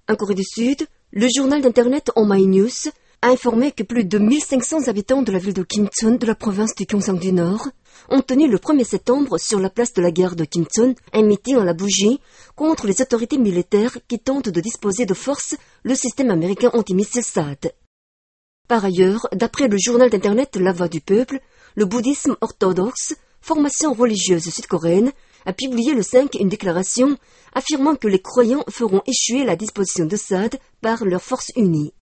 En Corée du Sud, le journal d'internet Omai News a informé que plus de 1500 habitants de la ville de Kimcheon de la province du Gyeongsang du Nord ont tenu le 1er septembre sur la place de la gare de Kimcheon un meeting à la bougie contre les autorités militaires qui tentent de disposer de force le système américain antimissile THAAD. Par ailleurs, d'après le journal d'internet La Voix du Peuple, le bouddhisme orthodoxe, formation religieuse sud-coréenne, a publié le 5 une déclaration affirmant que les croyants feront échouer la disposition de THAAD par leurs forces unies.